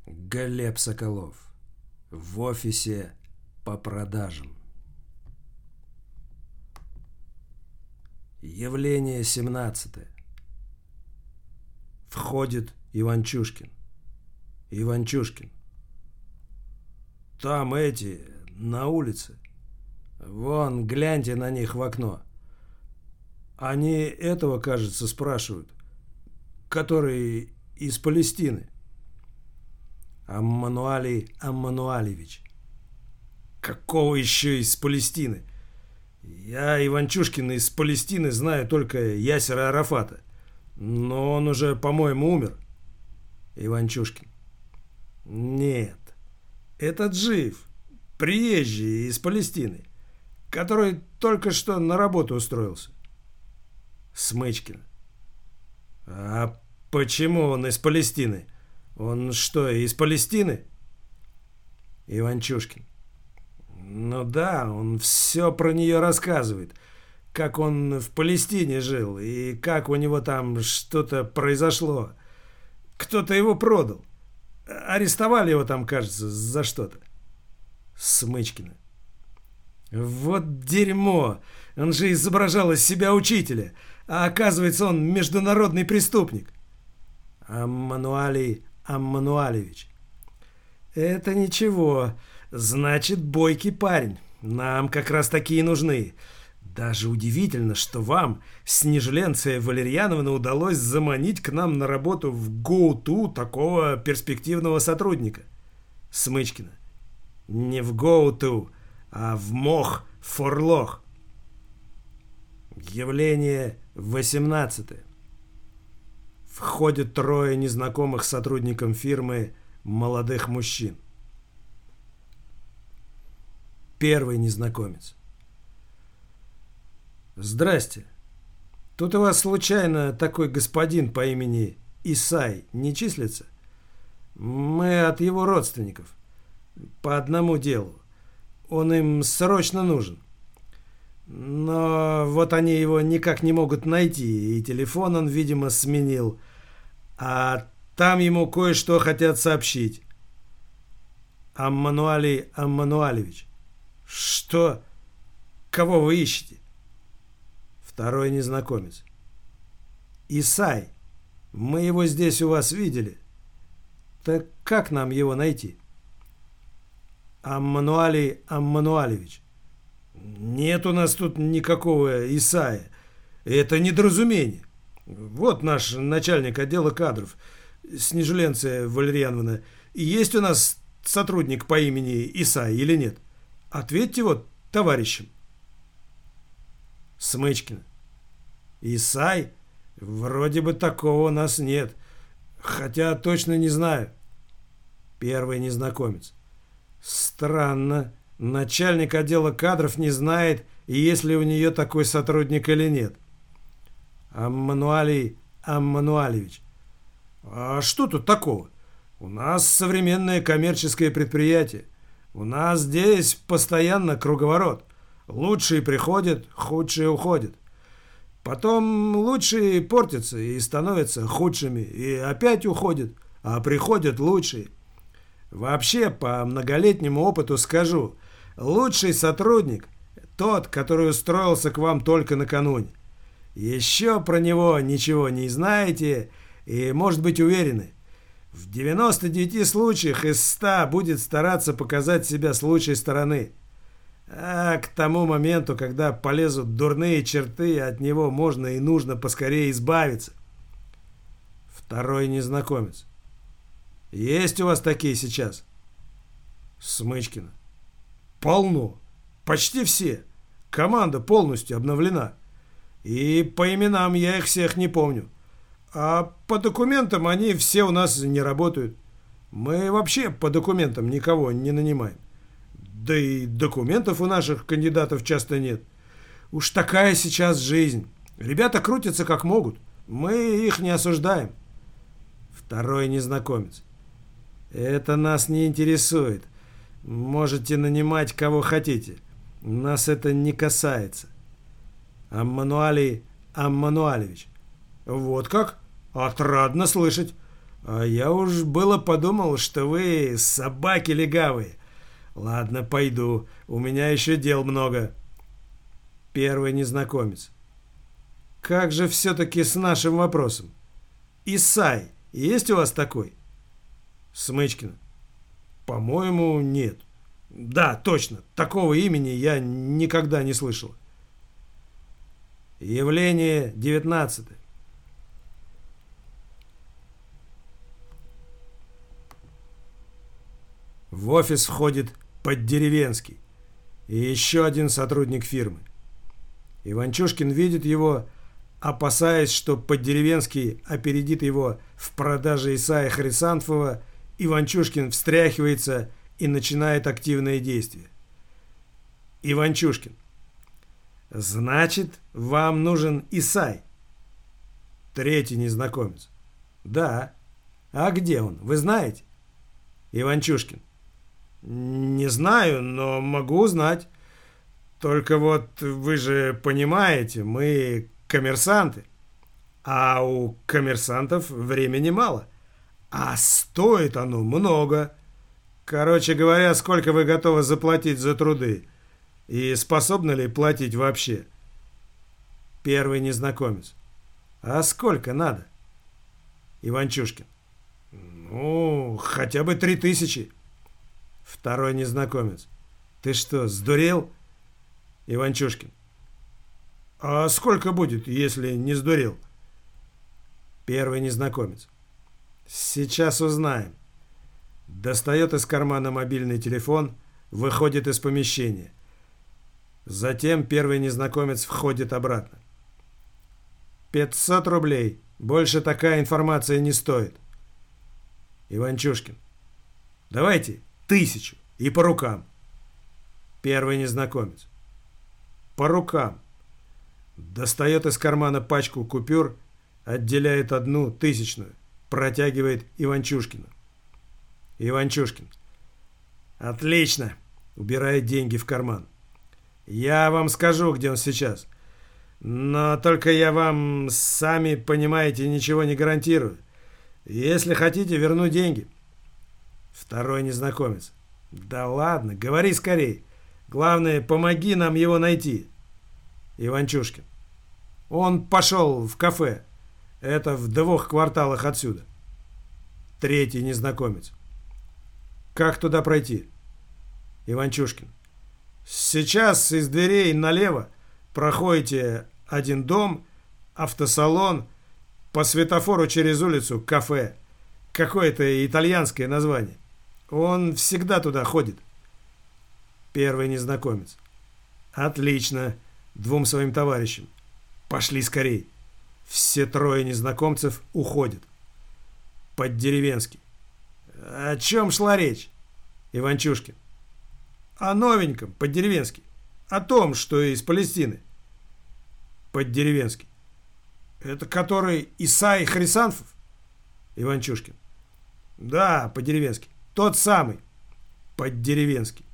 Глеб Соколов. В офисе по продажам. Явление 17. Входит Иванчушкин. Иванчушкин. Там эти, на улице. Вон, гляньте на них в окно. Они этого, кажется, спрашивают, который из Палестины. Аммануалий Аммануалевич. Какого еще из Палестины? Я Иванчушкина из Палестины знаю только Ясера Арафата. Но он уже, по-моему, умер. Иванчушкин. Нет. Этот жив. Приезжий из Палестины. Который только что на работу устроился. Смычкин. А почему он из Палестины? Он что, из Палестины? Иванчушкин. Ну да, он все про нее рассказывает. Как он в Палестине жил и как у него там что-то произошло. Кто-то его продал. Арестовали его там, кажется, за что-то. Смычкина. Вот дерьмо. Он же изображал из себя учителя. А оказывается, он международный преступник. Аммануалий Аммануалевич. Это ничего. Значит, бойкий парень. Нам как раз такие нужны. Даже удивительно, что вам, Снежленция Валерьяновна, удалось заманить к нам на работу в ГОУТУ такого перспективного сотрудника. Смычкина. Не в ГОУТУ, а в МОХ Форлох. Явление 18. Входят трое незнакомых сотрудникам фирмы молодых мужчин. Первый незнакомец. Здрасте. Тут у вас случайно такой господин по имени Исай не числится? Мы от его родственников. По одному делу. Он им срочно нужен. Но вот они его никак не могут найти, и телефон он, видимо, сменил. А там ему кое-что хотят сообщить. Аммануалий Аммануалевич. Что? Кого вы ищете? Второй незнакомец. Исай. Мы его здесь у вас видели. Так как нам его найти? Аммануалий Аммануалевич. Нет у нас тут никакого Исая. Это недоразумение. Вот наш начальник отдела кадров, Снежленция Валерьяновна. Есть у нас сотрудник по имени Исай или нет? Ответьте вот товарищам. Смычкина. Исай? Вроде бы такого у нас нет. Хотя точно не знаю. Первый незнакомец. Странно. Начальник отдела кадров не знает, есть ли у нее такой сотрудник или нет. Аммануалий Аммануалевич. А что тут такого? У нас современное коммерческое предприятие. У нас здесь постоянно круговорот. Лучшие приходят, худшие уходят. Потом лучшие портятся и становятся худшими, и опять уходят, а приходят лучшие. Вообще, по многолетнему опыту скажу, лучший сотрудник – тот, который устроился к вам только накануне. Еще про него ничего не знаете и, может быть, уверены. В 99 случаях из 100 будет стараться показать себя с лучшей стороны. А к тому моменту, когда полезут дурные черты, от него можно и нужно поскорее избавиться. Второй незнакомец. Есть у вас такие сейчас? Смычкина. Полно. Почти все. Команда полностью обновлена. И по именам я их всех не помню. А по документам они все у нас не работают. Мы вообще по документам никого не нанимаем. Да и документов у наших кандидатов часто нет. Уж такая сейчас жизнь. Ребята крутятся как могут. Мы их не осуждаем. Второй незнакомец. Это нас не интересует. Можете нанимать кого хотите. Нас это не касается. Аммануалий Аммануалевич. Вот как? Отрадно слышать. А я уж было подумал, что вы собаки легавые. Ладно, пойду. У меня еще дел много. Первый незнакомец. Как же все-таки с нашим вопросом? Исай, есть у вас такой? Смычкина. По-моему, нет. Да, точно. Такого имени я никогда не слышал. Явление 19. В офис входит Поддеревенский и еще один сотрудник фирмы. Иванчушкин видит его, опасаясь, что Поддеревенский опередит его в продаже Исая Хрисантфова. Иванчушкин встряхивается и начинает активные действия. Иванчушкин. Значит, вам нужен Исай? Третий незнакомец. Да. А где он, вы знаете? Иванчушкин. Не знаю, но могу узнать. Только вот вы же понимаете, мы коммерсанты. А у коммерсантов времени мало. А стоит оно много. Короче говоря, сколько вы готовы заплатить за труды? И способны ли платить вообще? Первый незнакомец. А сколько надо? Иванчушкин. Ну, хотя бы 3000. Второй незнакомец. Ты что, сдурел? Иванчушкин. А сколько будет, если не сдурел? Первый незнакомец. Сейчас узнаем. Достает из кармана мобильный телефон, выходит из помещения. Затем первый незнакомец входит обратно. 500 рублей. Больше такая информация не стоит. Иванчушкин. Давайте 1000 и по рукам. Первый незнакомец. По рукам. Достает из кармана пачку купюр, отделяет одну тысячную, протягивает Иванчушкину. Иванчушкин. Отлично. Убирает деньги в карман. Я вам скажу, где он сейчас. Но только я вам, сами понимаете, ничего не гарантирую. Если хотите, верну деньги. Второй незнакомец. Да ладно, говори скорей. Главное, помоги нам его найти. Иванчушкин. Он пошел в кафе. Это в 2 кварталах отсюда. Третий незнакомец. Как туда пройти? Иванчушкин. Сейчас из дверей налево проходите один дом, автосалон, по светофору через улицу кафе. Какое-то итальянское название. Он всегда туда ходит. Первый незнакомец. Отлично. 2 своим товарищам. Пошли скорей. Все 3 незнакомцев уходят. Поддеревенский. О чем шла речь? Иванчушкин. О новеньком, Поддеревенский. О том, что из Палестины. Поддеревенский. Это который Исай Хрисантфов? Иванчушкин. Да, Поддеревенский. Тот самый. Поддеревенский.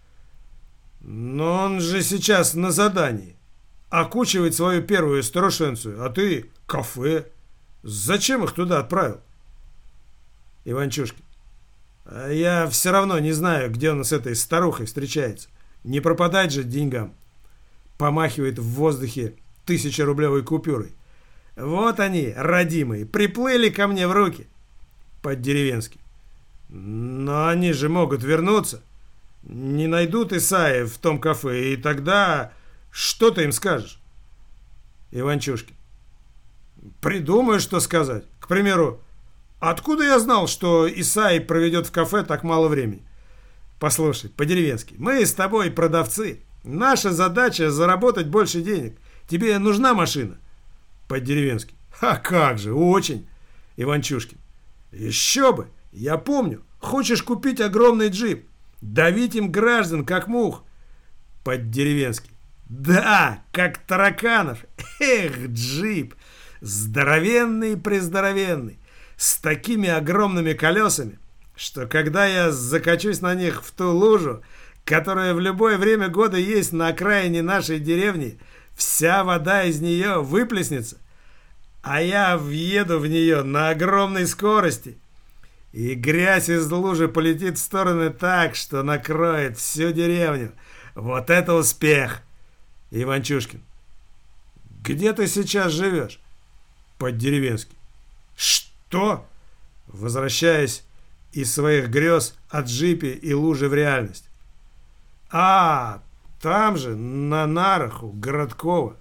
Но он же сейчас на задании. Окучивает свою первую старушенцию, а ты кафе. Зачем их туда отправил? Иванчушкин. А я все равно не знаю, где он с этой старухой встречается. Не пропадать же деньгам. Помахивает в воздухе 1000-рублевой купюрой. Вот они, родимые, приплыли ко мне в руки. Поддеревенский. Но они же могут вернуться. Не найдут Исаия в том кафе, и тогда что ты им скажешь? Иванчушкин. Придумаю, что сказать. К примеру, откуда я знал, что Исай проведет в кафе так мало времени? Послушай, Поддеревенский, мы с тобой продавцы. Наша задача заработать больше денег. Тебе нужна машина? Поддеревенский. А как же, очень. Иванчушкин. Еще бы, я помню. Хочешь купить огромный джип? Давить им граждан, как мух. Поддеревенский. Да, как тараканов. Эх, джип. Здоровенный-прездоровенный. С такими огромными колесами, что когда я закачусь на них в ту лужу, которая в любое время года есть на окраине нашей деревни, вся вода из нее выплеснется, а я въеду в нее на огромной скорости и грязь из лужи полетит в стороны так, что накроет всю деревню. Вот это успех! Иванчушкин. Где ты сейчас живешь? Поддеревенский. Что? Возвращаясь из своих грез о джипе и луже в реальность. А, там же, на нарах у Городкова.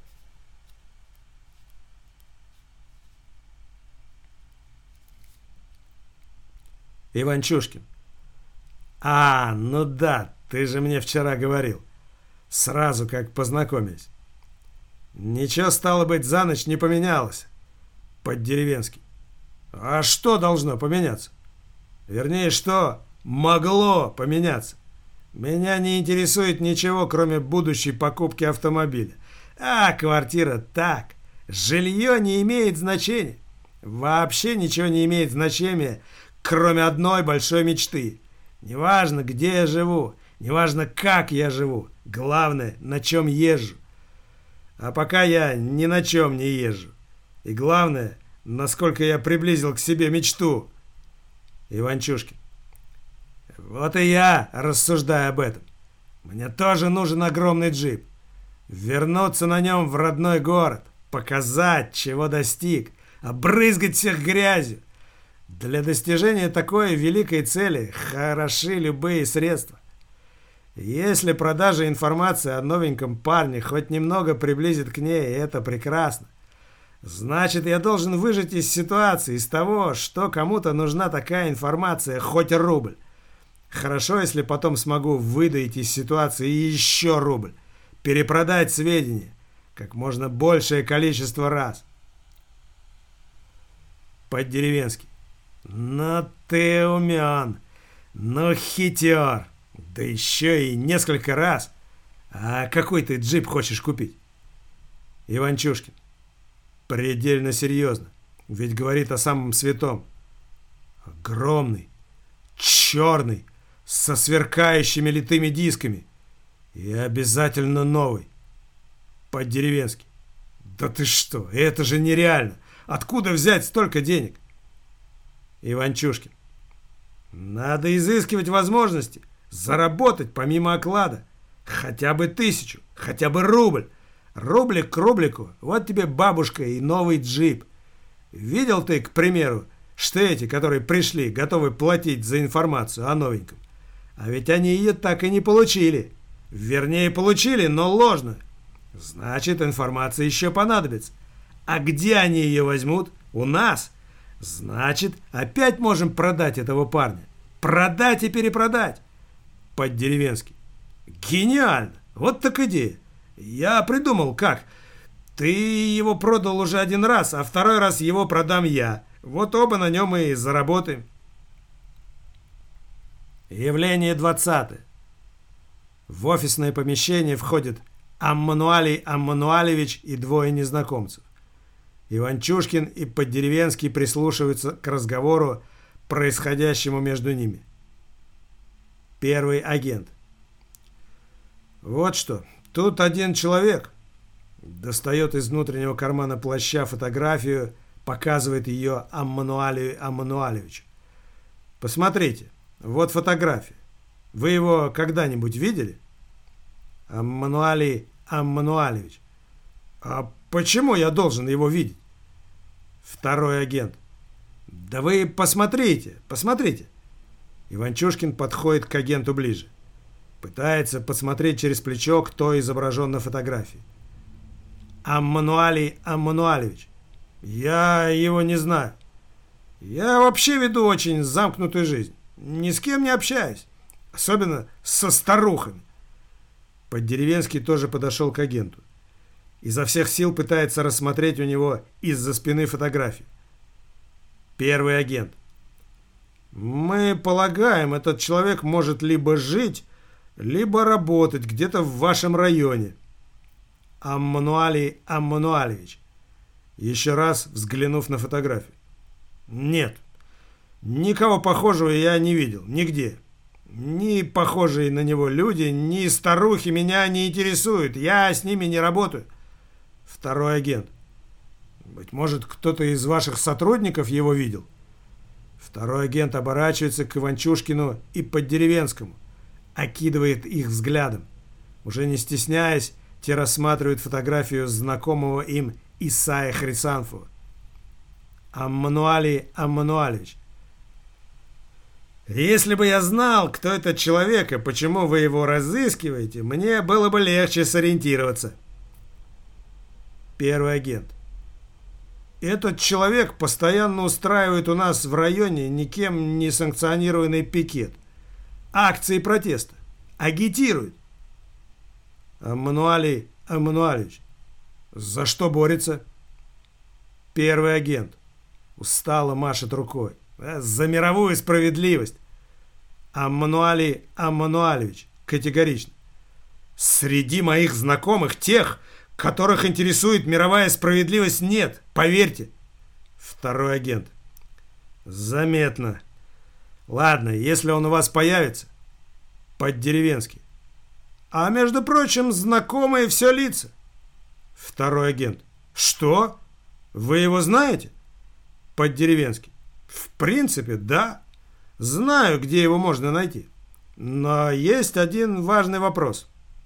Иванчушкин. А, ну да, ты же мне вчера говорил. Сразу как познакомились. Ничего, стало быть, за ночь не поменялось. Поддеревенский. А что должно поменяться? Вернее, что могло поменяться? Меня не интересует ничего, кроме будущей покупки автомобиля. А квартира так. Жилье не имеет значения. Вообще ничего не имеет значения, кроме одной большой мечты. Неважно, где я живу, неважно, как я живу. Главное, на чем езжу. А пока я ни на чем не езжу. И главное, насколько я приблизил к себе мечту. Иванчушкин. Вот и я рассуждаю об этом. Мне тоже нужен огромный джип. Вернуться на нем в родной город. Показать, чего достиг. Обрызгать всех грязью. Для достижения такой великой цели хороши любые средства. Если продажа информации о новеньком парне хоть немного приблизит к ней, это прекрасно. Значит, я должен выжать из ситуации, из того, что кому-то нужна такая информация, хоть рубль. Хорошо, если потом смогу выдать из ситуации еще рубль. Перепродать сведения как можно большее количество раз. Поддеревенский. Ну ты умен. Ну хитер. Да еще и несколько раз. А какой ты джип хочешь купить? Иванчушкин. Предельно серьезно. Ведь говорит о самом святом. Огромный, черный, со сверкающими литыми дисками. И обязательно новый. Поддеревенский. Да ты что, это же нереально. Откуда взять столько денег? Иванчушкин. Надо изыскивать возможности. Заработать помимо оклада. Хотя бы 1000, хотя бы рубль. Рублик к рублику. Вот тебе бабушка и новый джип. Видел ты, к примеру, что эти, которые пришли, готовы платить за информацию о новеньком? А ведь они ее так и не получили. Вернее, получили, но ложно. Значит, информация еще понадобится. А где они ее возьмут? У нас. Значит, опять можем продать этого парня. Продать и перепродать. Поддеревенский. Гениально. Вот так идея. Я придумал, как. Ты его продал уже один раз, а второй раз его продам я. Вот оба на нем и заработаем. Явление 20. В офисное помещение входят Аммануалий Аммануалевич и двое незнакомцев. Иванчушкин и Поддеревенский прислушиваются к разговору, происходящему между ними. Первый агент. Вот что, тут один человек достает из внутреннего кармана плаща фотографию, показывает ее Аммануалию Аммануалевичу. Посмотрите, вот фотография. Вы его когда-нибудь видели? Аммануалий Аммануалевич. А почему я должен его видеть? Второй агент. Да вы посмотрите, посмотрите. Иванчушкин подходит к агенту ближе. Пытается посмотреть через плечо, кто изображен на фотографии. Аммануалий Аммануалевич. Я его не знаю. Я вообще веду очень замкнутую жизнь. Ни с кем не общаюсь. Особенно со старухами. Поддеревенский тоже подошел к агенту. Изо всех сил пытается рассмотреть у него из-за спины фотографии. Первый агент. Мы полагаем, этот человек может либо жить, либо работать где-то в вашем районе. Аммануалий Аммануалевич. Еще раз взглянув на фотографию. Нет. Никого похожего я не видел. Нигде. Ни похожие на него люди, ни старухи меня не интересуют. Я с ними не работаю. Второй агент. Быть может, кто-то из ваших сотрудников его видел? Второй агент оборачивается к Иванчушкину и Поддеревенскому, окидывает их взглядом. Уже не стесняясь, те рассматривают фотографию знакомого им Исаия Хрисанфова. Аммануалий Аммануалович. Если бы я знал, кто этот человек и почему вы его разыскиваете, мне было бы легче сориентироваться. Первый агент. Этот человек постоянно устраивает у нас в районе никем не санкционированный пикет. Акции протеста. Агитирует. Аммануалий Аммануалович. За что борется? Первый агент. Устало машет рукой. За мировую справедливость. Аммануалий Аммануалович. Категорично. Среди моих знакомых тех, которых интересует мировая справедливость, нет. Поверьте. Второй агент. Заметно. Ладно, если он у вас появится. Поддеревенский. А между прочим, знакомые все лица. Второй агент. Что? Вы его знаете? Поддеревенский. В принципе, да. Знаю, где его можно найти. Но есть один важный вопрос.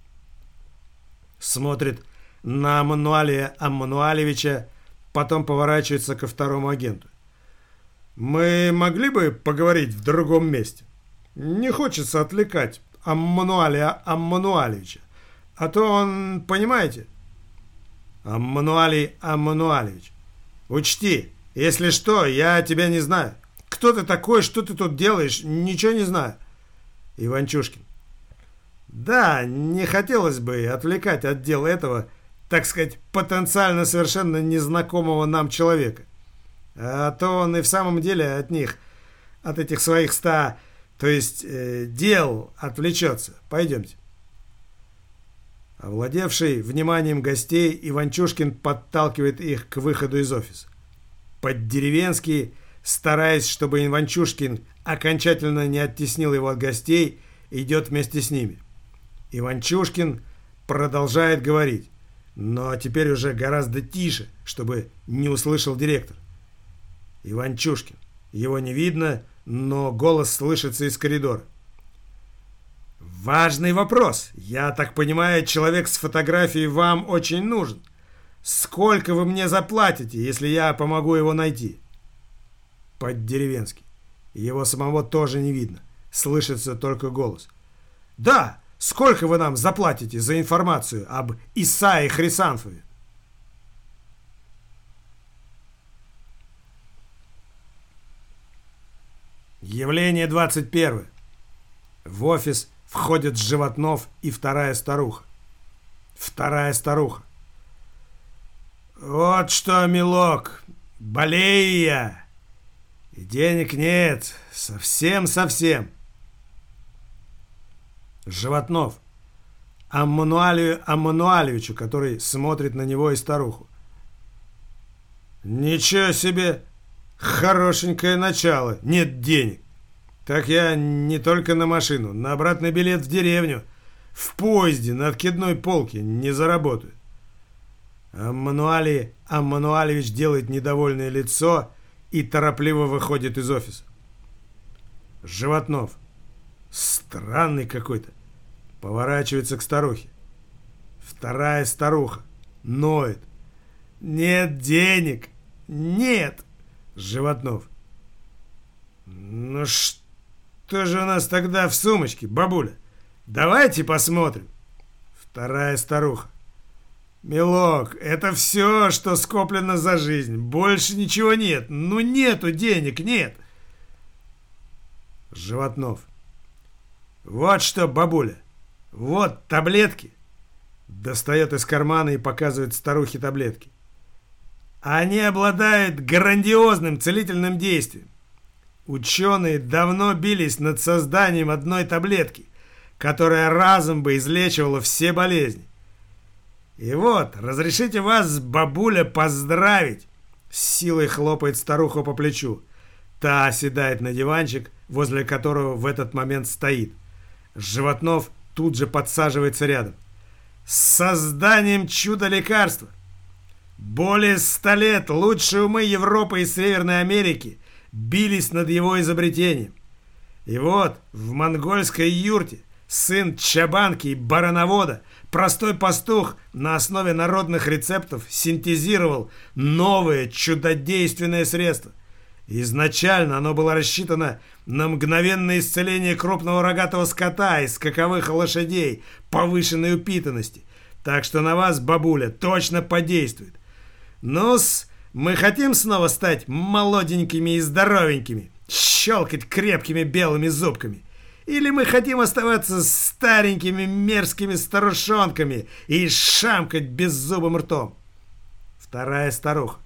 Смотрит на Аммануалия Аммануалевича, потом поворачивается ко второму агенту. Мы могли бы поговорить в другом месте? Не хочется отвлекать Аммануалия Аммануалевича. А то он, понимаете... Аммануалий Аммануалевич. Учти, если что, я тебя не знаю. Кто ты такой, что ты тут делаешь, ничего не знаю. Иванчушкин. Да, не хотелось бы отвлекать от дела этого, так сказать, потенциально совершенно незнакомого нам человека. А то он и в самом деле от них, от этих своих 100, то есть дел отвлечется. Пойдемте. Овладевший вниманием гостей, Иванчушкин подталкивает их к выходу из офиса. Поддеревенский, стараясь, чтобы Иванчушкин окончательно не оттеснил его от гостей, идет вместе с ними. Иванчушкин продолжает говорить, но теперь уже гораздо тише, чтобы не услышал директор. Иванчушкин. Его не видно, но голос слышится из коридора. Важный вопрос. Я так понимаю, человек с фотографией вам очень нужен. Сколько вы мне заплатите, если я помогу его найти? Поддеревенский. Его самого тоже не видно. Слышится только голос. Да, сколько вы нам заплатите за информацию об Исаии Хрисанфове? Явление 21. В офис входят Животнов и вторая старуха. Вторая старуха. Вот что, милок, болею я. И денег нет. Совсем-совсем. Животнов. Аммануалию Аммануалевичу, который смотрит на него и старуху. Ничего себе. Хорошенькое начало. Нет денег. Так я не только на машину, на обратный билет в деревню, в поезде, на откидной полке не заработаю. Аммануалий Аммануалевич делает недовольное лицо и торопливо выходит из офиса. Животнов. Странный какой-то. Поворачивается к старухе. Вторая старуха. Ноет. Нет денег. Нет. Животнов. Ну что же у нас тогда в сумочке, бабуля? Давайте посмотрим. Вторая старуха. Милок, это все, что скоплено за жизнь. Больше ничего нет. Ну нету денег, нет. Животнов. Вот что, бабуля. Вот таблетки. Достает из кармана и показывает старухе таблетки. Они обладают грандиозным целительным действием. Ученые давно бились над созданием одной таблетки, которая разом бы излечивала все болезни. И вот, разрешите вас, бабуля, поздравить. С силой хлопает старуху по плечу. Та оседает на диванчик, возле которого в этот момент стоит. Животнов тут же подсаживается рядом. С созданием чудо-лекарства. Более 100 лет лучшие умы Европы и Северной Америки бились над его изобретением. И вот в монгольской юрте сын чабанки и барановода, простой пастух, на основе народных рецептов синтезировал новое чудодейственное средство. Изначально оно было рассчитано на мгновенное исцеление крупного рогатого скота и скаковых лошадей повышенной упитанности. Так что на вас, бабуля, точно подействует. Ну-с, мы хотим снова стать молоденькими и здоровенькими, щелкать крепкими белыми зубками. Или мы хотим оставаться старенькими мерзкими старушонками и шамкать беззубым ртом? Вторая старуха.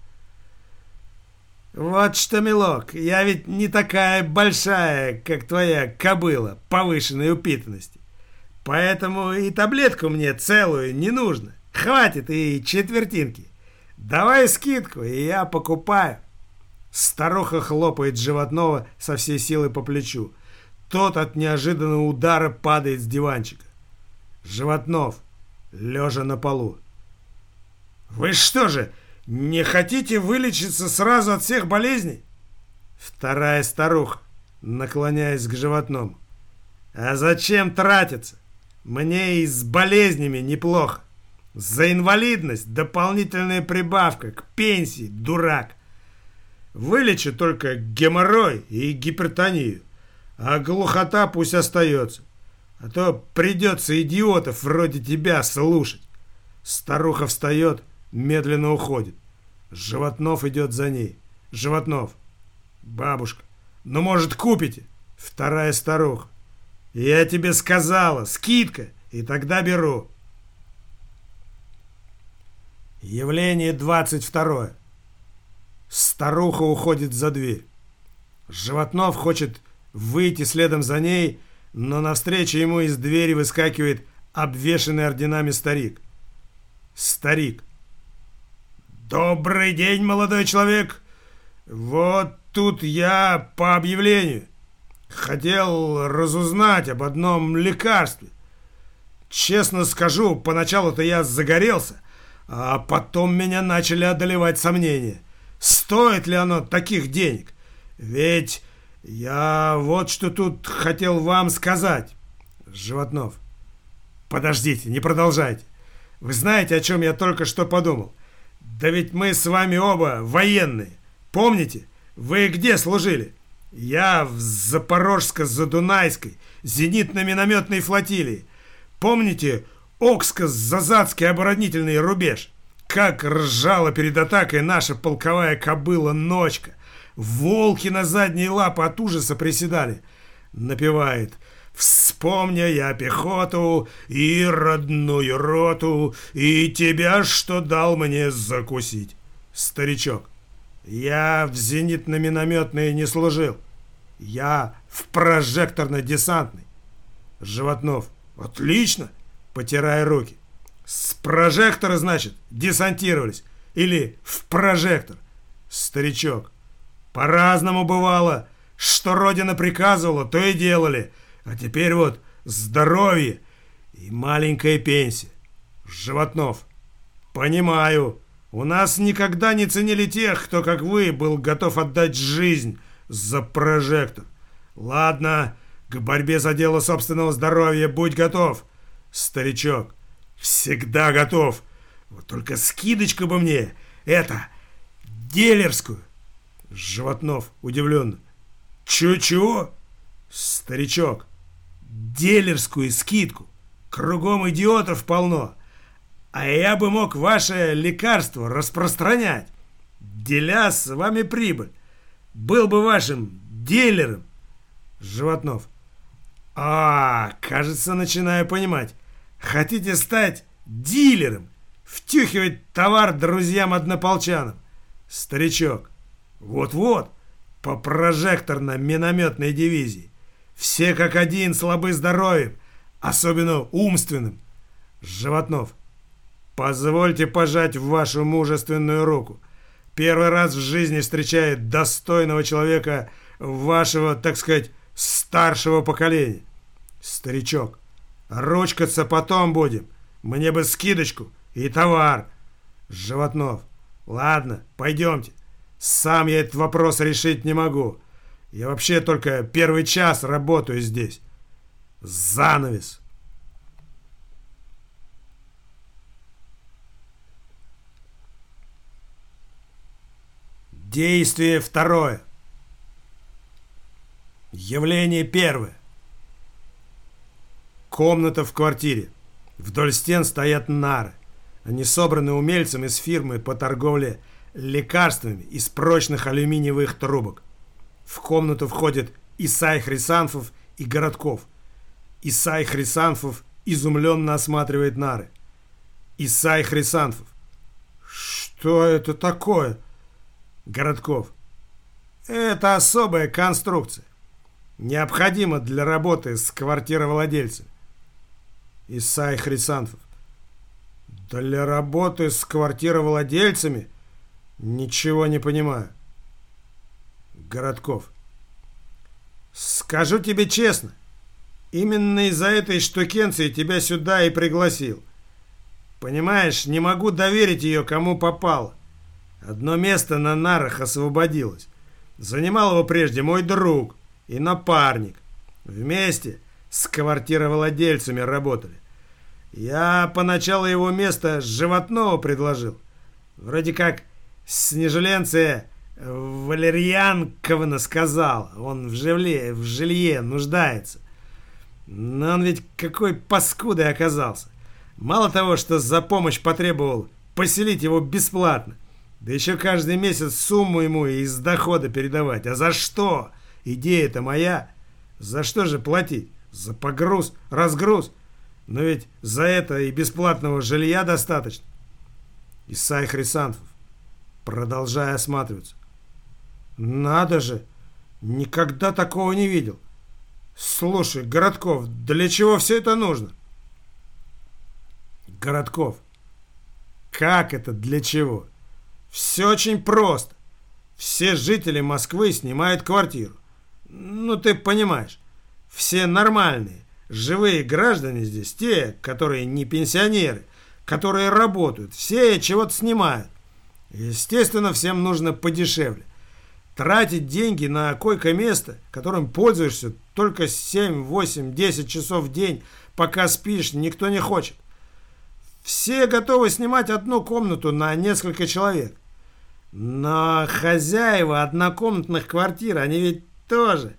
Вот что, милок, я ведь не такая большая, как твоя кобыла повышенной упитанности. Поэтому и таблетку мне целую не нужно. Хватит и четвертинки. Давай скидку, и я покупаю. Старуха хлопает Животного со всей силы по плечу. Тот от неожиданного удара падает с диванчика. Животнов, лежа на полу. Вы что же, не хотите вылечиться сразу от всех болезней? Вторая старуха, наклоняясь к Животному. А зачем тратиться? Мне и с болезнями неплохо. За инвалидность дополнительная прибавка к пенсии, дурак. Вылечу только геморрой и гипертонию, а глухота пусть остается. А то придется идиотов вроде тебя слушать. Старуха встает, медленно уходит. Животнов идет за ней. Животнов. Бабушка, ну, может, купите? Вторая старуха. Я тебе сказала, скидка, и тогда беру. Явление 22. Старуха уходит за дверь. Животнов хочет выйти следом за ней, но навстречу ему из двери выскакивает обвешанный орденами старик. Старик. Добрый день, молодой человек. Вот тут я по объявлению. Хотел разузнать об одном лекарстве. Честно скажу, поначалу-то я загорелся, а потом меня начали одолевать сомнения. Стоит ли оно таких денег? Ведь я вот что тут хотел вам сказать. Животнов. Подождите, не продолжайте. Вы знаете, о чем я только что подумал? Да ведь мы с вами оба военные. Помните, вы где служили? Я в Запорожско-Задунайской зенитно-минометной флотилии. Помните Окско-Зазатский оборонительный рубеж? Как ржала перед атакой наша полковая кобыла Ночка. Волки на задние лапы от ужаса приседали. Напевает: «Вспомня я пехоту и родную роту, и тебя, что дал мне закусить». Старичок. Я в зенитно-минометной не служил. Я в прожекторно-десантной. Животнов. Отлично, потирая руки. С прожектора, значит, десантировались. Или в прожектор. Старичок. По-разному бывало. Что Родина приказывала, то и делали. А теперь вот здоровье и маленькая пенсия. Животнов. Понимаю. У нас никогда не ценили тех, кто, как вы, был готов отдать жизнь за прожектор. Ладно, к борьбе за дело собственного здоровья будь готов. Старичок. Всегда готов. Вот только скидочку бы мне, дилерскую. Животнов удивленно. Чего? Старичок. Дилерскую скидку. Кругом идиотов полно. А я бы мог ваше лекарство распространять, деля с вами прибыль. Был бы вашим дилером. Животнов. Кажется, начинаю понимать. Хотите стать дилером? Втюхивать товар друзьям-однополчанам? Старичок. Вот-вот, по прожекторно-минометной дивизии. Все как один слабы здоровьем, особенно умственным. Животнов. Позвольте пожать в вашу мужественную руку. Первый раз в жизни встречает достойного человека вашего, так сказать, старшего поколения. Старичок. Ручкаться потом будем. Мне бы скидочку и товар. Животнов. Ладно, пойдемте. Сам я этот вопрос решить не могу. Я вообще только первый час работаю здесь. Занавес. Действие второе. Явление первое. Комната в квартире. Вдоль стен стоят нары. Они собраны умельцем из фирмы по торговле лекарствами из прочных алюминиевых трубок. В комнату входят Исай Хрисанфов и Городков. Исай Хрисанфов изумленно осматривает нары. Исай Хрисанфов. Что это такое? Городков. Это особая конструкция. Необходима для работы с квартировладельцем. Исай Хрисанфов. Для работы с квартировладельцами? Ничего не понимаю. Городков. Скажу тебе честно, именно из-за этой штукенции тебя сюда и пригласил. Понимаешь, не могу доверить ее кому попало. Одно место на нарах освободилось. Занимал его прежде мой друг и напарник. Вместе с квартировладельцами работали. Я поначалу его место животного предложил. Вроде как Снежеленция Валерьянковна сказала. Он в жилье нуждается. Но он ведь какой паскудой оказался. Мало того, что за помощь потребовал поселить его бесплатно, да еще каждый месяц сумму ему из дохода передавать. А за что? Идея-то моя. За что же платить? За погруз, разгруз? Но ведь за это и бесплатного жилья достаточно. Исай Хрисанфов, продолжая осматриваться. Надо же, никогда такого не видел. Слушай, Городков, для чего все это нужно? Городков. Как это для чего? Все очень просто. Все жители Москвы снимают квартиру. Ну, ты понимаешь. Все нормальные, живые граждане здесь, те, которые не пенсионеры, которые работают, все чего-то снимают. Естественно, всем нужно подешевле. Тратить деньги на койко-место, которым пользуешься только 7, 8, 10 часов в день, пока спишь, никто не хочет. Все готовы снимать одну комнату на несколько человек. Но хозяева однокомнатных квартир, они ведь тоже,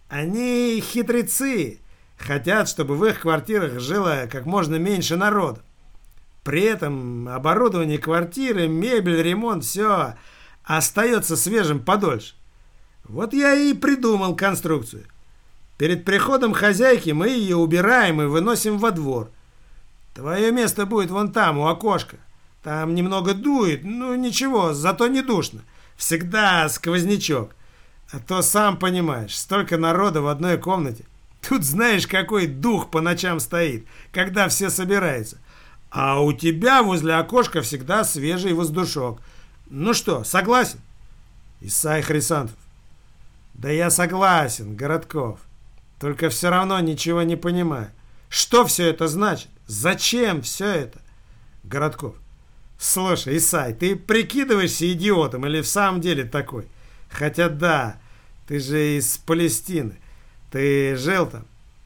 они хитрецы. Хотят, чтобы в их квартирах жило как можно меньше народа. При этом оборудование квартиры, мебель, ремонт, все остается свежим подольше. Вот я и придумал конструкцию. Перед приходом хозяйки мы ее убираем и выносим во двор. Твое место будет вон там, у окошка. Там немного дует, ну ничего, зато не душно. Всегда сквознячок. А то, сам понимаешь, столько народа в одной комнате. Тут знаешь, какой дух по ночам стоит, когда все собираются. А у тебя возле окошка всегда свежий воздушок. Ну что, согласен? Исай Хрисанфов. Да я согласен, Городков. Только все равно ничего не понимаю. Что все это значит? Зачем все это? Городков. Слушай, Исай, ты прикидываешься идиотом или в самом деле такой? Хотя да, ты же из Палестины. Ты жил там?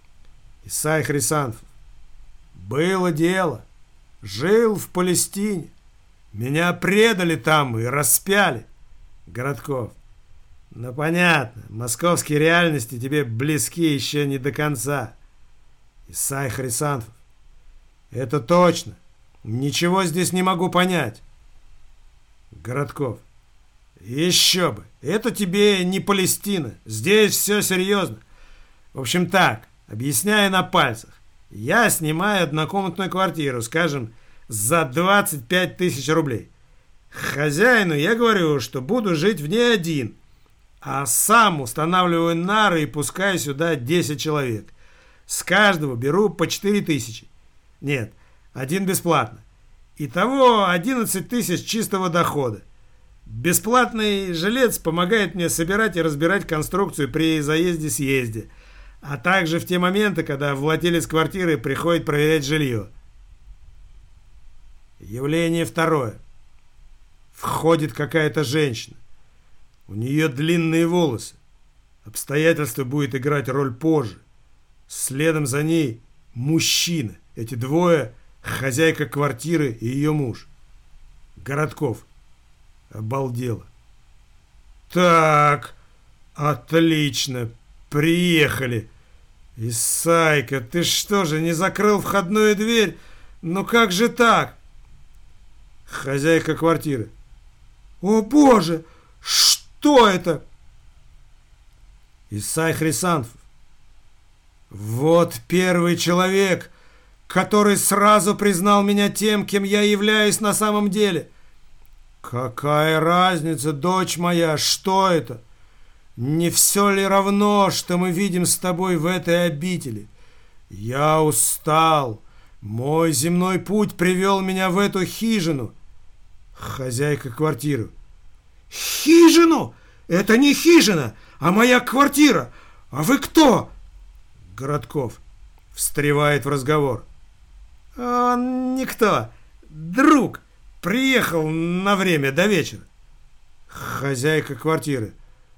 Исай Хрисанфов. Было дело. Жил в Палестине. Меня предали там и распяли. Городков. Ну понятно, московские реальности тебе близки еще не до конца. Исай Хрисанфов. Это точно. Ничего здесь не могу понять. Городков. Еще бы. Это тебе не Палестина. Здесь все серьезно. В общем так, объясняю на пальцах. Я снимаю однокомнатную квартиру, скажем, за 25 тысяч рублей. Хозяину я говорю, что буду жить в ней один, а сам устанавливаю нары и пускаю сюда 10 человек. С каждого беру по 4 тысячи. Нет, один бесплатно. Итого 11 тысяч чистого дохода. Бесплатный жилец помогает мне собирать и разбирать конструкцию при заезде-съезде, а также в те моменты, когда владелец квартиры приходит проверять жилье. Явление второе. Входит какая-то женщина. У нее длинные волосы. Обстоятельство будет играть роль позже. Следом за ней мужчина. Эти двое — хозяйка квартиры и ее муж. Городков. Обалдело. Так, отлично, приехали. Исайка, ты что же, не закрыл входную дверь? Ну как же так? Хозяйка квартиры. О боже, что это? Исай Хрисанфов. Вот первый человек, который сразу признал меня тем, кем я являюсь на самом деле. Какая разница, дочь моя, что это? Не все ли равно, что мы видим с тобой в этой обители? Я устал. Мой земной путь привел меня в эту хижину. Хозяйка квартиры. Хижину? Это не хижина, а моя квартира. А вы кто? Городков встревает в разговор. Он никто. Друг. Приехал на время до вечера. Хозяйка квартиры.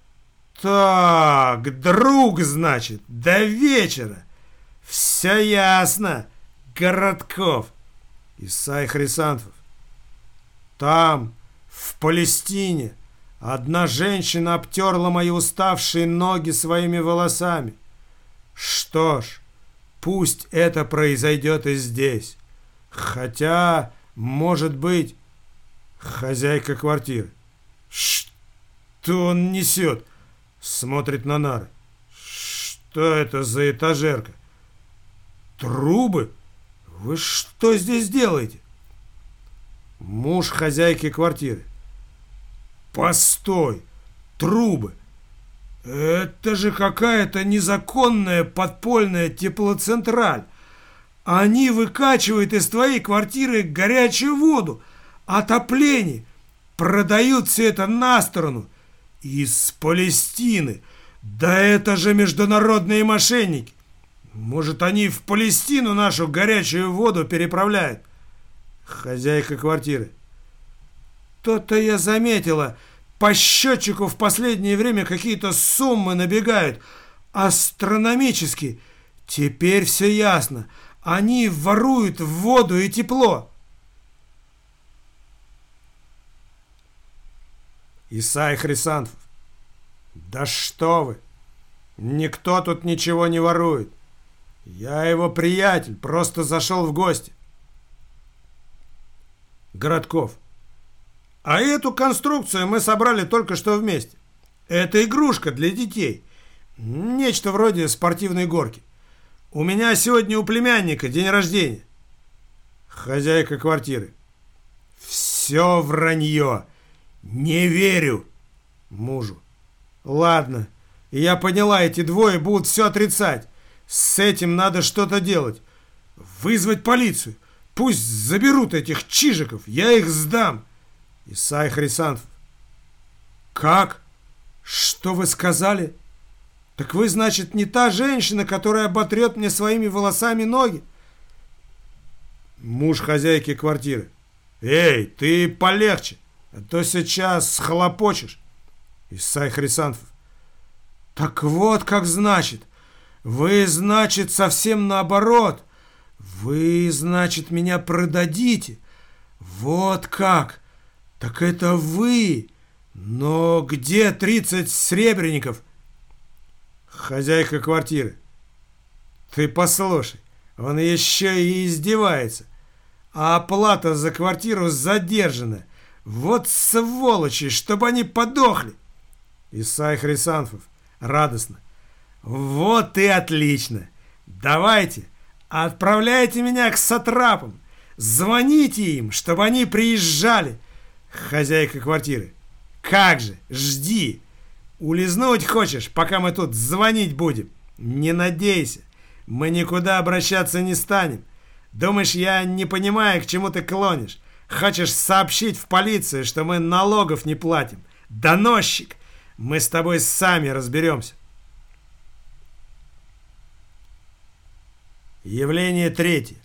Так, друг, значит, до вечера. Все ясно. Городков. Исай Хрисанфов. Там, в Палестине, одна женщина обтерла мои уставшие ноги своими волосами. Что ж, пусть это произойдет и здесь. Хотя, может быть... Хозяйка квартиры. Что он несет? Смотрит на нары. Что это за этажерка? Трубы? Вы что здесь делаете? Муж хозяйки квартиры. Постой! Трубы! Это же какая-то незаконная подпольная теплоцентраль. Они выкачивают из твоей квартиры горячую воду, отопление, продают все это на сторону. Из Палестины. Да это же международные мошенники. Может, они в Палестину нашу горячую воду переправляют? Хозяйка квартиры. То-то я заметила, по счетчику в последнее время какие-то суммы набегают. Астрономические. Теперь все ясно. Они воруют воду и тепло. Исай Хрисанфов. Да что вы! Никто тут ничего не ворует. Я его приятель, просто зашел в гости. Городков. А эту конструкцию мы собрали только что вместе. Это игрушка для детей. Нечто вроде спортивной горки. У меня сегодня у племянника день рождения. Хозяйка квартиры. Все вранье. Не верю. Мужу. Ладно, я поняла, эти двое будут все отрицать. С этим надо что-то делать. Вызвать полицию. Пусть заберут этих чижиков, я их сдам. Исай Хрисанфов. Как? Что вы сказали? Так вы, значит, не та женщина, которая оботрет мне своими волосами ноги? Муж хозяйки квартиры. Эй, ты полегче, а то сейчас схлопочешь. Исай Хрисанфов. Так вот как значит. Вы, значит, совсем наоборот. Вы, значит, меня продадите. Вот как. Так это вы. Но где 30 сребреников? Хозяйка квартиры. Ты послушай, он еще и издевается. А оплата за квартиру задержана. Вот сволочи, чтобы они подохли. Исай Хрисанфов радостно. Вот и отлично. Давайте, отправляйте меня к сатрапам. Звоните им, чтобы они приезжали. Хозяйка квартиры. Как же, жди. Улизнуть хочешь, пока мы тут звонить будем? Не надейся. Мы никуда обращаться не станем. Думаешь, я не понимаю, к чему ты клонишь? Хочешь сообщить в полицию, что мы налогов не платим? Доносчик! Мы с тобой сами разберемся. Явление третье.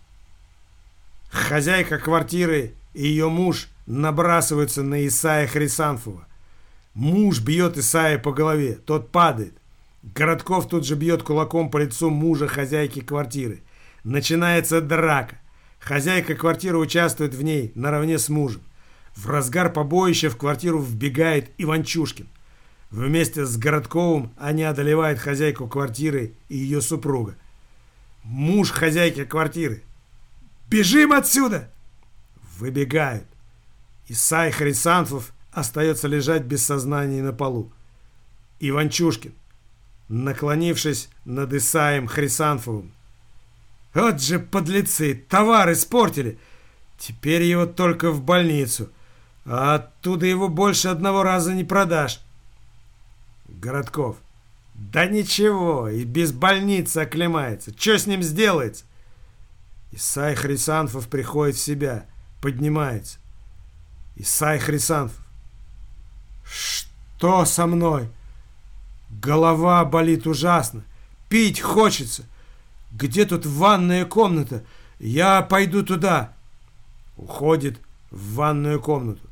Хозяйка квартиры и ее муж набрасываются на Исая Хрисанфова. Муж бьет Исаия по голове, тот падает. Городков тут же бьет кулаком по лицу мужа хозяйки квартиры. Начинается драка. Хозяйка квартиры участвует в ней наравне с мужем. В разгар побоища в квартиру вбегает Иванчушкин. Вместе с Городковым они одолевают хозяйку квартиры и ее супруга. Муж хозяйки квартиры: «Бежим отсюда!» Выбегают. Исай Хрисанфов остается лежать без сознания на полу. Иванчушкин, наклонившись над Исаем Хрисанфовым: «Вот же подлецы, товар испортили! Теперь его только в больницу, а оттуда его больше одного раза не продашь». Городков: «Да ничего, и без больницы оклемается. Что с ним сделается?» Исай Хрисанфов приходит в себя, поднимается. Исай Хрисанфов: «Что со мной? Голова болит ужасно. Пить хочется. Где тут ванная комната? Я пойду туда». Уходит в ванную комнату.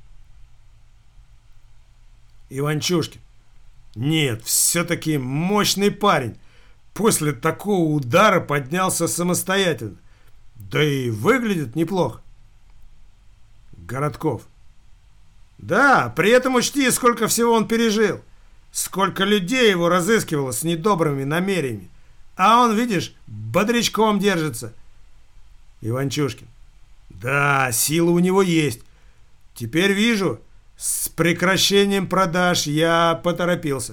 Иванчушкин: «Нет, все-таки мощный парень. После такого удара поднялся самостоятельно. Да и выглядит неплохо». Городков: «Да, при этом учти, сколько всего он пережил. Сколько людей его разыскивало с недобрыми намерениями. А он, видишь, бодрячком держится». Иванчушкин: «Да, сила у него есть. Теперь вижу, с прекращением продаж я поторопился».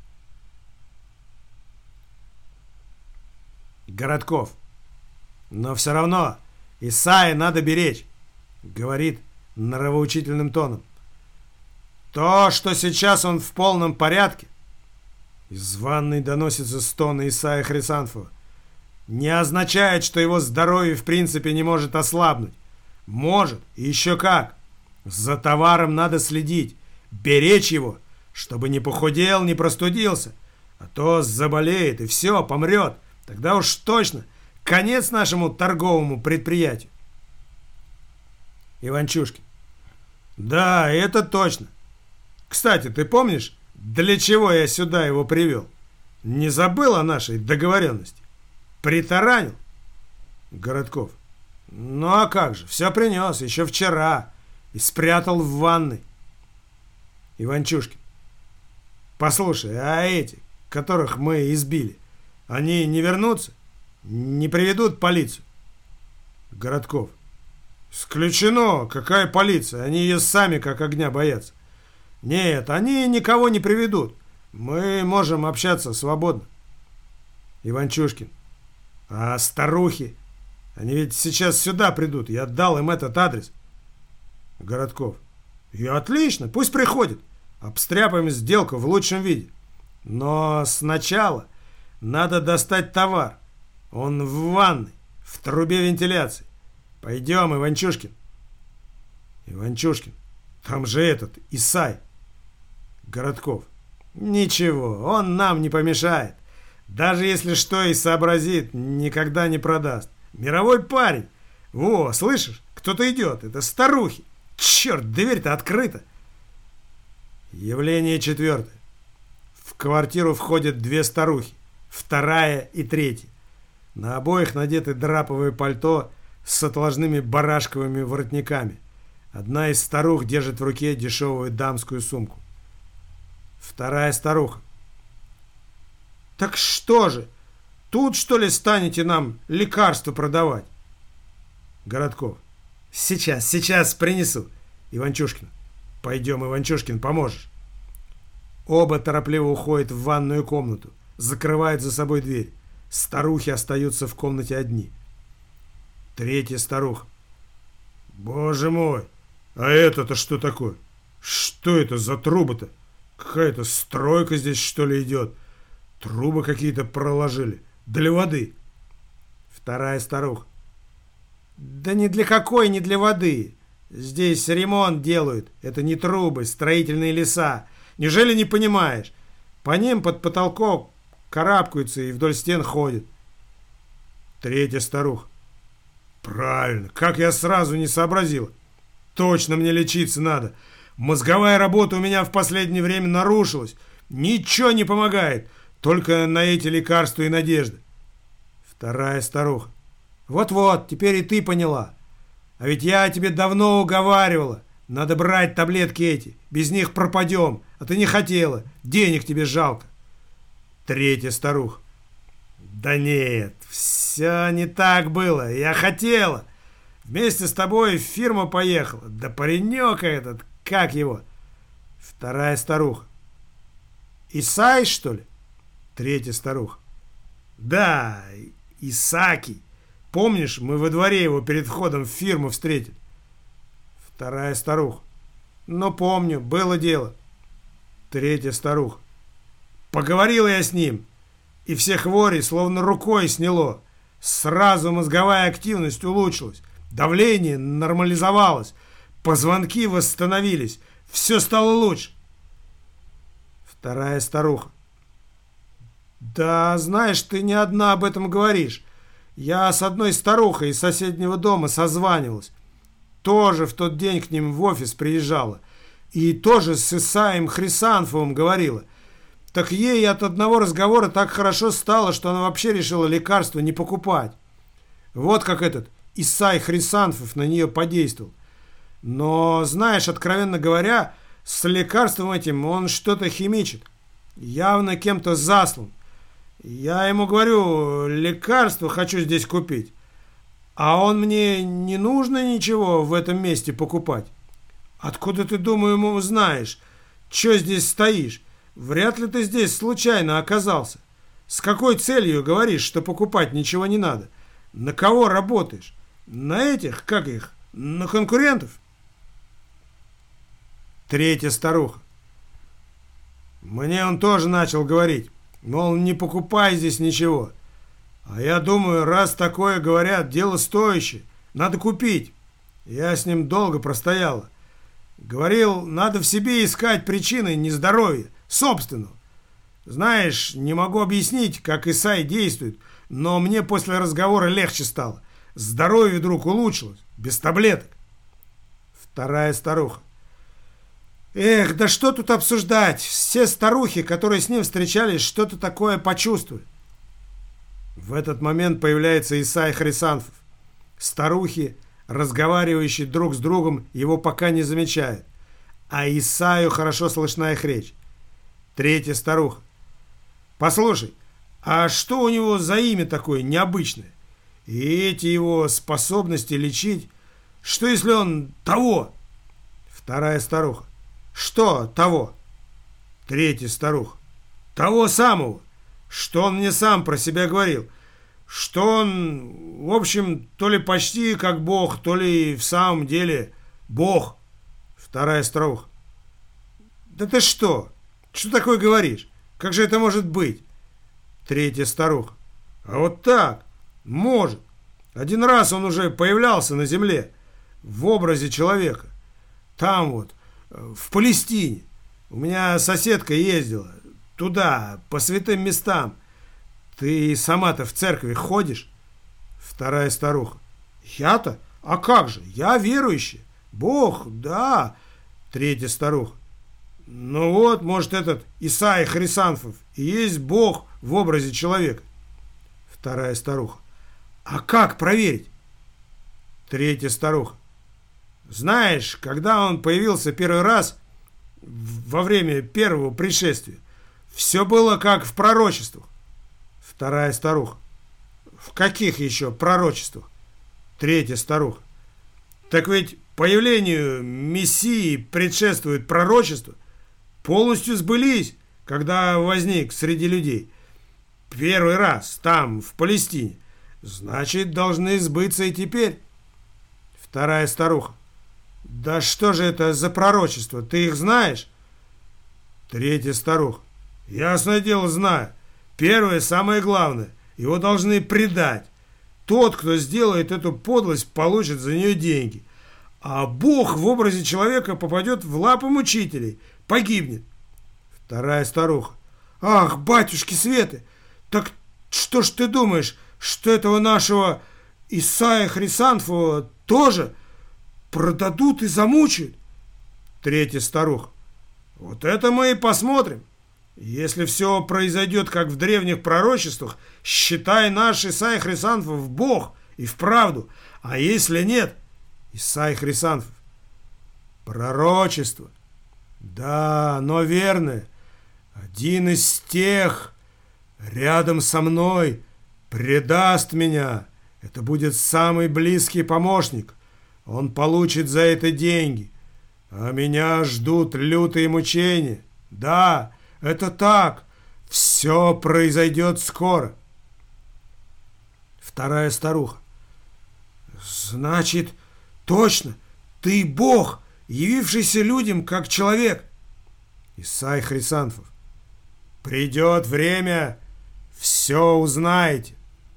Городков: «Но все равно Исая надо беречь», — говорит нравоучительным тоном. «То, что сейчас он в полном порядке». Из ванной доносятся стоны Исая Хрисанфова. «Не означает, что его здоровье в принципе не может ослабнуть. Может, и еще как. За товаром надо следить, беречь его, чтобы не похудел, не простудился. А то заболеет и все, помрет. Тогда уж точно конец нашему торговому предприятию». Иванчушкин: «Да, это точно. Кстати, ты помнишь, для чего я сюда его привел? Не забыл о нашей договоренности? Притаранил?» Городков: «Ну а как же, все принес еще вчера и спрятал в ванной». Иванчушкин: «Послушай, а эти, которых мы избили, они не вернутся? Не приведут полицию?» Городков: «Исключено. Какая полиция? Они ее сами как огня боятся. Нет, они никого не приведут. Мы можем общаться свободно». Иванчушкин: «А старухи? Они ведь сейчас сюда придут. Я дал им этот адрес». Городков: «И отлично, пусть приходят. Обстряпаем сделку в лучшем виде. Но сначала надо достать товар. Он в ванной, в трубе вентиляции. Пойдем, Иванчушкин». Иванчушкин: «Там же этот, Исай». Городков: «Ничего, он нам не помешает. Даже если что и сообразит, никогда не продаст. Мировой парень. Во, слышишь, кто-то идет. Это старухи. Черт, дверь-то открыта». Явление четвертое. В квартиру входят две старухи, вторая и третья. На обоих надеты драповое пальто с отложными барашковыми воротниками. Одна из старух держит в руке дешевую дамскую сумку. Вторая старуха: «Так что же, тут что ли станете нам лекарства продавать?» Городков: Сейчас принесу». Иванчушкин: «Пойдем, Иванчушкин, поможешь». Оба торопливо уходят в ванную комнату, закрывают за собой дверь. Старухи остаются в комнате одни. Третья старуха: «Боже мой, а это-то что такое? Что это за трубы-то? Какая-то стройка здесь, что ли, идет? Трубы какие-то проложили. Для воды». Вторая старуха: «Да ни для какой, не для воды. Здесь ремонт делают. Это не трубы, строительные леса. Неужели не понимаешь? По ним под потолком карабкаются и вдоль стен ходят». Третья старуха: «Правильно, как я сразу не сообразила. Точно мне лечиться надо. Мозговая работа у меня в последнее время нарушилась. Ничего не помогает. Только на эти лекарства и надежда. Вторая старуха. Вот-вот, теперь и ты поняла. А ведь я тебе давно уговаривала. Надо брать таблетки эти. Без них пропадем. А ты не хотела. Денег тебе жалко. Третья старуха. Да нет, все не так было. Я хотела. Вместе с тобой в фирму поехала. Да паренек этот, как его? Вторая старуха. Исай, что ли? Третья старуха. Да, Исаки. Помнишь, мы во дворе его перед входом в фирму встретили? Вторая старуха. Ну, помню, было дело. Третья старуха. Поговорил я с ним, и все хвори словно рукой сняло. Сразу мозговая активность улучшилась, давление нормализовалось, позвонки восстановились, все стало лучше. Вторая старуха. Да, знаешь, ты не одна об этом говоришь. Я с одной старухой из соседнего дома созванивалась. Тоже в тот день к ним в офис приезжала. И тоже с Исаием Хрисанфовым говорила. Так ей от одного разговора так хорошо стало, что она вообще решила лекарства не покупать. Вот как этот Исай Хрисанфов на нее подействовал. Но, знаешь, откровенно говоря, с лекарством этим он что-то химичит. Явно кем-то заслан. Я ему говорю, лекарство хочу здесь купить. А он мне не нужно ничего в этом месте покупать. Откуда ты, думаю, ему знаешь? Че здесь стоишь? Вряд ли ты здесь случайно оказался. С какой целью говоришь, что покупать ничего не надо? На кого работаешь? На этих, как их, на конкурентов? Третья старуха. Мне он тоже начал говорить, мол, не покупай здесь ничего. А я думаю, раз такое говорят, дело стоящее, надо купить. Я с ним долго простояла. Говорил, надо в себе искать причины нездоровья, собственного. Знаешь, не могу объяснить, как Исай действует, но мне после разговора легче стало. Здоровье вдруг улучшилось, без таблеток. Вторая старуха. Эх, да что тут обсуждать? Все старухи, которые с ним встречались, что-то такое почувствовали. В этот момент появляется Исай Хрисанфов. Старухи, разговаривающие друг с другом, его пока не замечают. А Исаю хорошо слышна их речь. Третья старуха. Послушай, а что у него за имя такое необычное? И эти его способности лечить? Что если он того? Вторая старуха. Что того? Третья старуха. Того самого, что он мне сам про себя говорил. Что он, в общем, то ли почти как Бог, то ли в самом деле Бог. Вторая старуха. Да ты что? Что такое говоришь? Как же это может быть? Третья старуха. А вот так. Может. Один раз он уже появлялся на земле в образе человека. Там вот, в Палестине. У меня соседка ездила туда, по святым местам. Ты сама-то в церкви ходишь? Вторая старуха. Я-то? А как же? Я верующий. Бог, да. Третья старуха. Ну вот, может, этот Исай Хрисанфов и есть Бог в образе человека. Вторая старуха. А как проверить? Третья старуха. Знаешь, когда он появился первый раз, во время первого пришествия, все было как в пророчествах. Вторая старуха. В каких еще пророчествах? Третья старуха. Так ведь появлению Мессии предшествует пророчество. Полностью сбылись, когда возник среди людей. Первый раз там, в Палестине. Значит, должны сбыться и теперь. Вторая старуха. Да что же это за пророчество? Ты их знаешь? Третья старуха. Ясное дело, знаю. Первое, самое главное. Его должны предать. Тот, кто сделает эту подлость, получит за нее деньги. А Бог в образе человека попадет в лапы мучителей. Погибнет. Вторая старуха. Ах, батюшки Светы! Так что ж ты думаешь, что этого нашего Исая Хрисанфова тоже продадут и замучают? Третья старуха. Вот это мы и посмотрим. Если все произойдет, как в древних пророчествах, считай наш Исай Хрисанфов Бог и вправду. А если нет, Исай Хрисанфов. Пророчество. Да, но верное. Один из тех рядом со мной предаст меня. Это будет самый близкий помощник. Он получит за это деньги. А меня ждут лютые мучения. Да, это так. Все произойдет скоро. Вторая старуха. Значит, точно, ты Бог, явившийся людям как человек. Исай Хрисанфов. Придет время, все узнаете.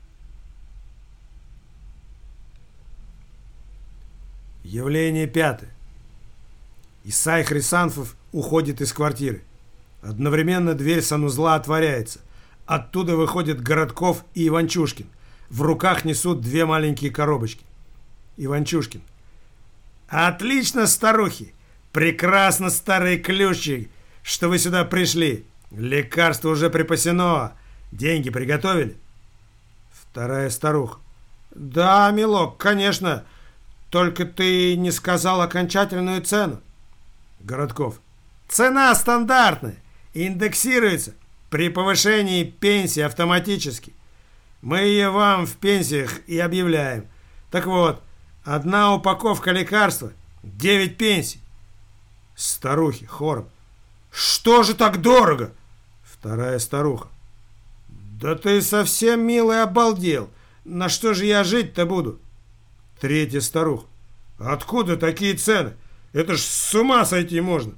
Явление пятое. Исай Хрисанфов уходит из квартиры. Одновременно дверь санузла отворяется. Оттуда выходят Городков и Иванчушкин. В руках несут две маленькие коробочки. Иванчушкин. Отлично, старухи. Прекрасно, старые ключи, что вы сюда пришли. Лекарство уже припасено. Деньги приготовили? Вторая старуха. Да, милок, конечно. Только ты не сказал окончательную цену. Городков. Цена стандартная. Индексируется при повышении пенсии автоматически. Мы ее вам в пенсиях и объявляем. Так вот, одна упаковка лекарства, 9 пенсий. Старухи хором. Что же так дорого? Вторая старуха. Да ты совсем, милый, обалдел. На что же я жить-то буду? Третья старуха. Откуда такие цены? Это ж с ума сойти можно.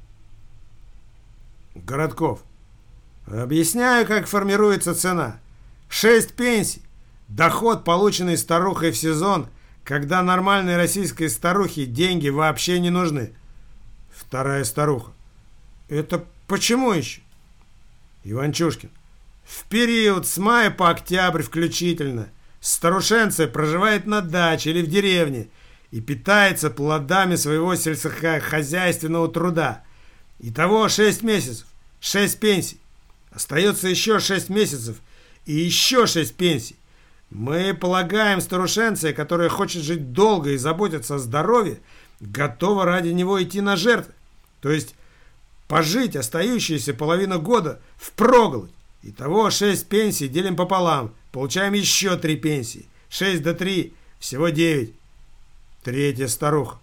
Городков. Объясняю, как формируется цена. 6 пенсий. Доход, полученный старухой в сезон, когда нормальной российской старухе деньги вообще не нужны. Вторая старуха. Это почему еще? Иванчушкин. В период с мая по октябрь включительно старушенция проживает на даче или в деревне и питается плодами своего сельскохозяйственного труда. Итого 6 месяцев, 6 пенсий. Остается еще 6 месяцев и еще 6 пенсий. Мы полагаем, старушенция, которая хочет жить долго и заботиться о здоровье, готова ради него идти на жертвы. То есть пожить остающуюся половину года впроголодь. Итого 6 пенсий делим пополам. Получаем еще 3 пенсии. 6 до 3, всего 9. Третья старуха.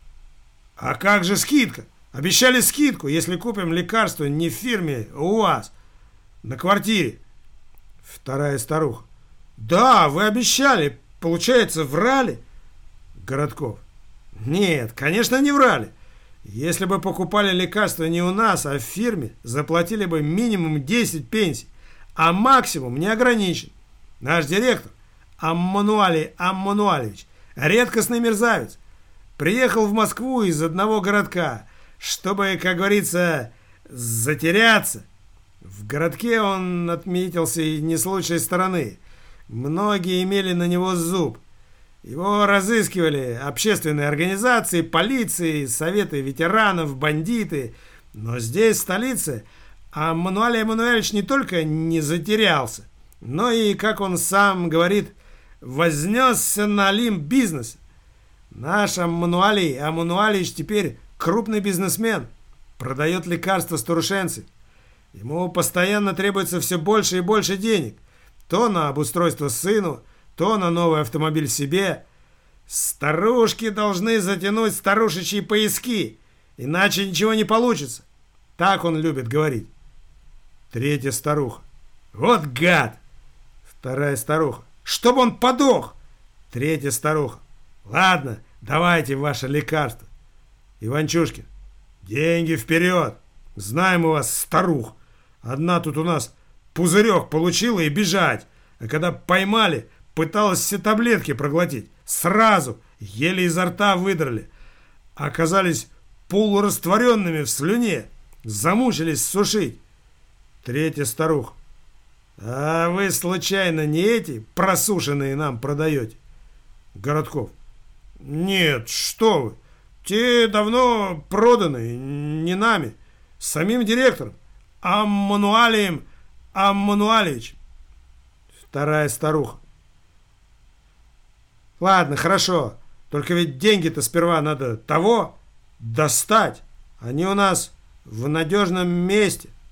А как же скидка? Обещали скидку, если купим лекарство не в фирме, а у вас. На квартире. Вторая старуха. Да, вы обещали. Получается, врали? Городков. Нет, конечно, не врали. Если бы покупали лекарства не у нас, а в фирме, заплатили бы минимум 10 пенсий, а максимум не ограничен. Наш директор, Аммануалий Аммануалевич, редкостный мерзавец, приехал в Москву из одного городка, чтобы, как говорится, затеряться. В городке он отметился и не с лучшей стороны. Многие имели на него зуб. Его разыскивали общественные организации, полиции, советы ветеранов, бандиты. Но здесь, в столице, Аммануалий Эммануэльевич не только не затерялся, но и, как он сам говорит, вознесся на олимп бизнеса. Наш Аммануалий Эммануэльевич теперь крупный бизнесмен, продает лекарства старушенцам. Ему постоянно требуется все больше и больше денег. То на обустройство сыну, то на новый автомобиль себе. Старушки должны затянуть старушечьи пояски, иначе ничего не получится. Так он любит говорить. Третья старуха. Вот гад! Вторая старуха. Чтоб он подох! Третья старуха. Ладно, давайте ваше лекарство. Иванчушкин. Деньги вперед! Знаем мы вас, старух. Одна тут у нас пузырек получила и бежать. А когда поймали, пыталась все таблетки проглотить. Сразу, еле изо рта выдрали. Оказались полурастворенными в слюне. Замучились сушить. Третья старуха. А вы случайно не эти просушенные нам продаете? Городков. Нет, что вы. Те давно проданы, не нами, самим директором, Аммануалием Аммануалевичем. Вторая старуха. Ладно, хорошо, только ведь деньги-то сперва надо того достать. Они у нас в надежном месте.